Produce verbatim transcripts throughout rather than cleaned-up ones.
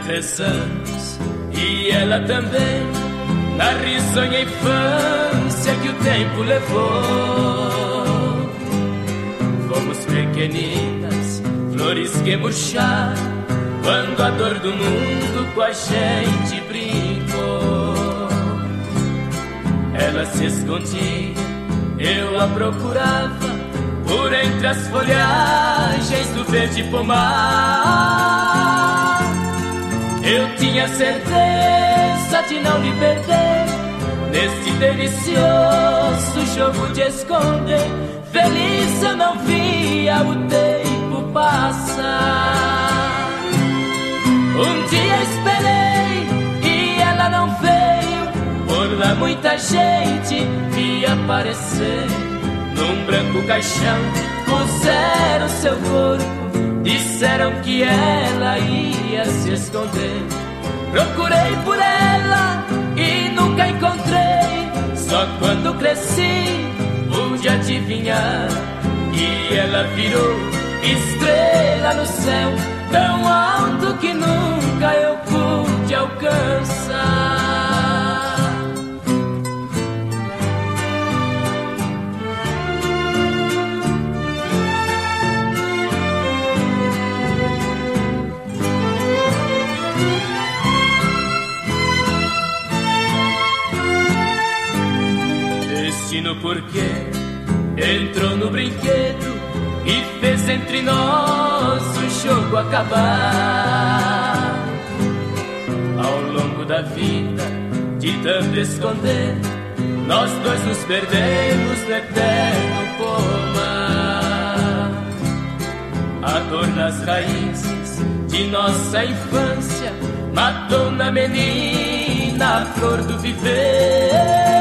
três anos e ela também, na risonha infância que o tempo levou. Fomos pequeninas, flores que murcharam, quando a dor do mundo com a gente brincou. Ela se escondia, eu a procurava, por entre as folhagens do verde pomar. Eu tinha certeza de não lhe perder, nesse delicioso jogo de esconder. Feliz eu não via o tempo passar. Um dia esperei e ela não veio, por lá muita gente vi aparecer. Num branco caixão puseram seu corpo, disseram que ela ia se esconder. Procurei por ela e nunca encontrei, só quando cresci pude adivinhar que ela virou estrela no céu, tão alto que nunca eu pude alcançar. Destino porque entrou no brinquedo e fez entre nós o jogo acabar. Ao longo da vida, de tanto esconder, nós dois nos perdemos no eterno pomar. A dor nas raízes de nossa infância matou na menina a flor do viver.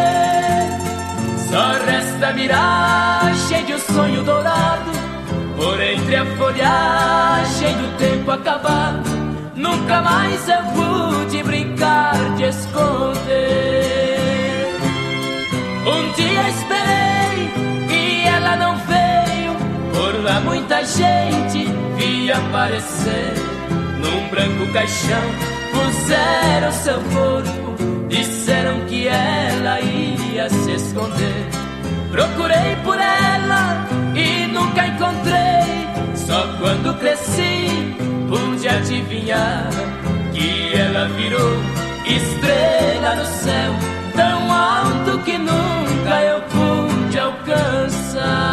Só resta a miragem de um sonho dourado, por entre a folhagem do tempo acabado. Nunca mais eu pude brincar de esconder. Um dia esperei e ela não veio, por lá muita gente vi aparecer. Num branco caixão puseram seu corpo, disseram que ela ia se esconder. Procurei por ela e nunca encontrei, só quando cresci pude adivinhar que ela virou estrela no céu, tão alto que nunca eu pude alcançar.